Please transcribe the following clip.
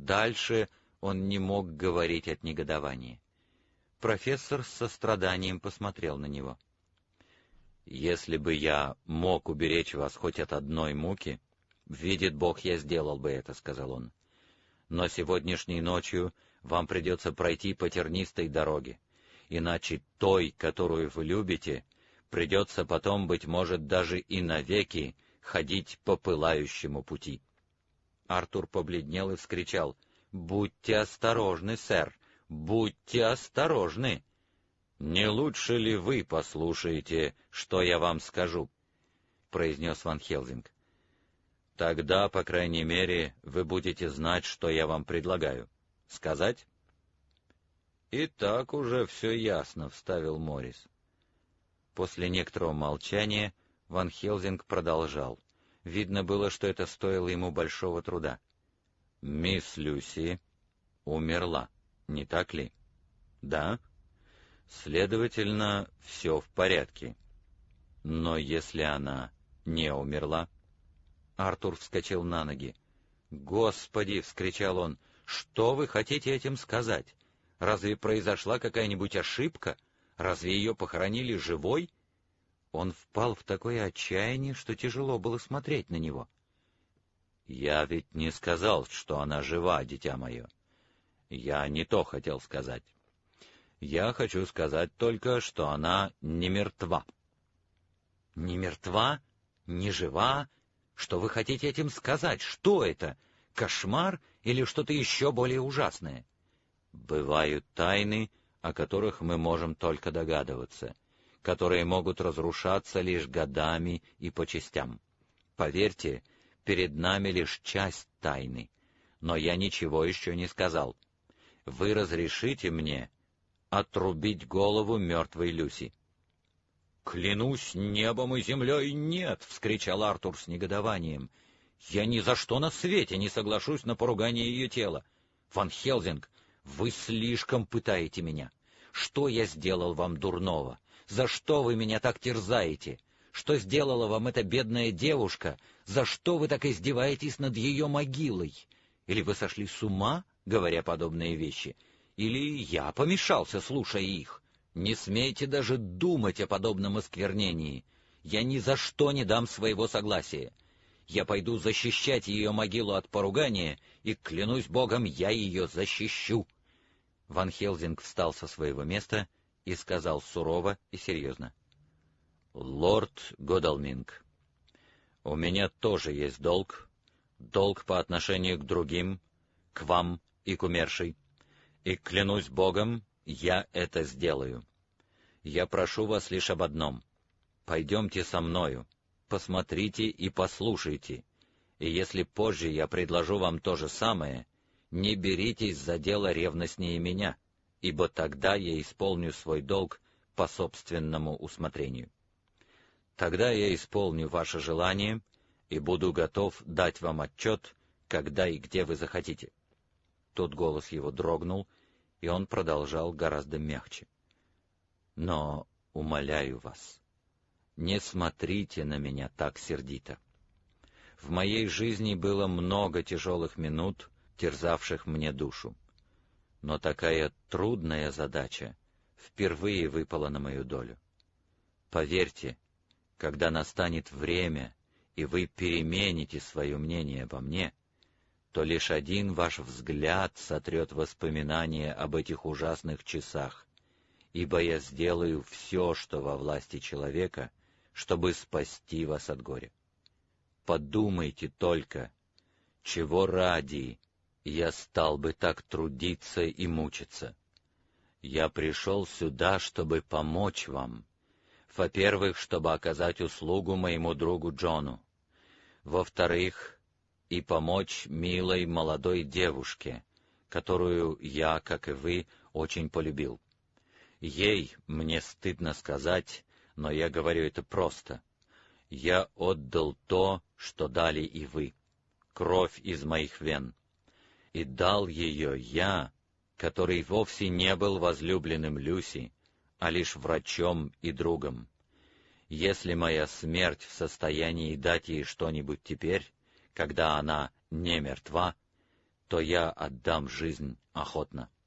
дальше он не мог говорить от негодования. Профессор с состраданием посмотрел на него. «Если бы я мог уберечь вас хоть от одной муки, видит Бог, я сделал бы это», — сказал он. «Но сегодняшней ночью вам придется пройти по тернистой дороге, иначе той, которую вы любите, придется потом, быть может, даже и навеки ходить по пылающему пути». Артур побледнел и вскричал: «Будьте осторожны, сэр, будьте осторожны! Не лучше ли вы послушаете, что я вам скажу?» — произнес Ван Хелсинг. «Тогда, по крайней мере, вы будете знать, что я вам предлагаю. Сказать?» «И так уже все ясно», — вставил Моррис. После некоторого молчания Ван Хелсинг продолжал. Видно было, что это стоило ему большого труда. «Мисс Люси умерла, не так ли?» «Да. Следовательно, все в порядке. Но если она не умерла...» Артур вскочил на ноги. «Господи!» — вскричал он. «Что вы хотите этим сказать? Разве произошла какая-нибудь ошибка? Разве ее похоронили живой?» Он впал в такое отчаяние, что тяжело было смотреть на него. «Я ведь не сказал, что она жива, дитя мое. Я не то хотел сказать. Я хочу сказать только, что она не мертва». «Не мертва? Не жива? Что вы хотите этим сказать? Что это? Кошмар или что-то еще более ужасное?» «Бывают тайны, о которых мы можем только догадываться, которые могут разрушаться лишь годами и по частям. Поверьте, перед нами лишь часть тайны, но я ничего еще не сказал. Вы разрешите мне отрубить голову мертвой Люси?» «Клянусь небом и землей, нет!» — вскричал Артур с негодованием. «Я ни за что на свете не соглашусь на поругание ее тела. Ван Хелсинг, вы слишком пытаете меня. Что я сделал вам дурного? За что вы меня так терзаете? Что сделала вам эта бедная девушка? За что вы так издеваетесь над ее могилой? Или вы сошли с ума, говоря подобные вещи? Или я помешался, слушая их? Не смейте даже думать о подобном осквернении. Я ни за что не дам своего согласия. Я пойду защищать ее могилу от поругания, и, клянусь Богом, я ее защищу». Ван Хелсинг встал со своего места и сказал сурово и серьезно: «Лорд Годалминг, у меня тоже есть долг по отношению к другим, к вам и к умершей, и, клянусь Богом, я это сделаю. Я прошу вас лишь об одном: пойдемте со мною, посмотрите и послушайте, и если позже я предложу вам то же самое, не беритесь за дело ревностнее меня, ибо тогда я исполню свой долг по собственному усмотрению. Тогда я исполню ваше желание и буду готов дать вам отчет, когда и где вы захотите». Тут голос его дрогнул, и он продолжал гораздо мягче. «Но, умоляю вас, не смотрите на меня так сердито. В моей жизни было много тяжелых минут, терзавших мне душу. Но такая трудная задача впервые выпала на мою долю. Поверьте, когда настанет время, и вы перемените свое мнение обо мне, то лишь один ваш взгляд сотрет воспоминания об этих ужасных часах, ибо я сделаю все, что во власти человека, чтобы спасти вас от горя. Подумайте только, чего ради я стал бы так трудиться и мучиться. Я пришел сюда, чтобы помочь вам. Во-первых, чтобы оказать услугу моему другу Джону. Во-вторых, и помочь милой молодой девушке, которую я, как и вы, очень полюбил. Ей, мне стыдно сказать, но я говорю это просто. Я отдал то, что дали и вы, кровь из моих вен. И дал ее я, который вовсе не был возлюбленным Люси, а лишь врачом и другом. Если моя смерть в состоянии дать ей что-нибудь теперь, когда она не мертва, то я отдам жизнь охотно.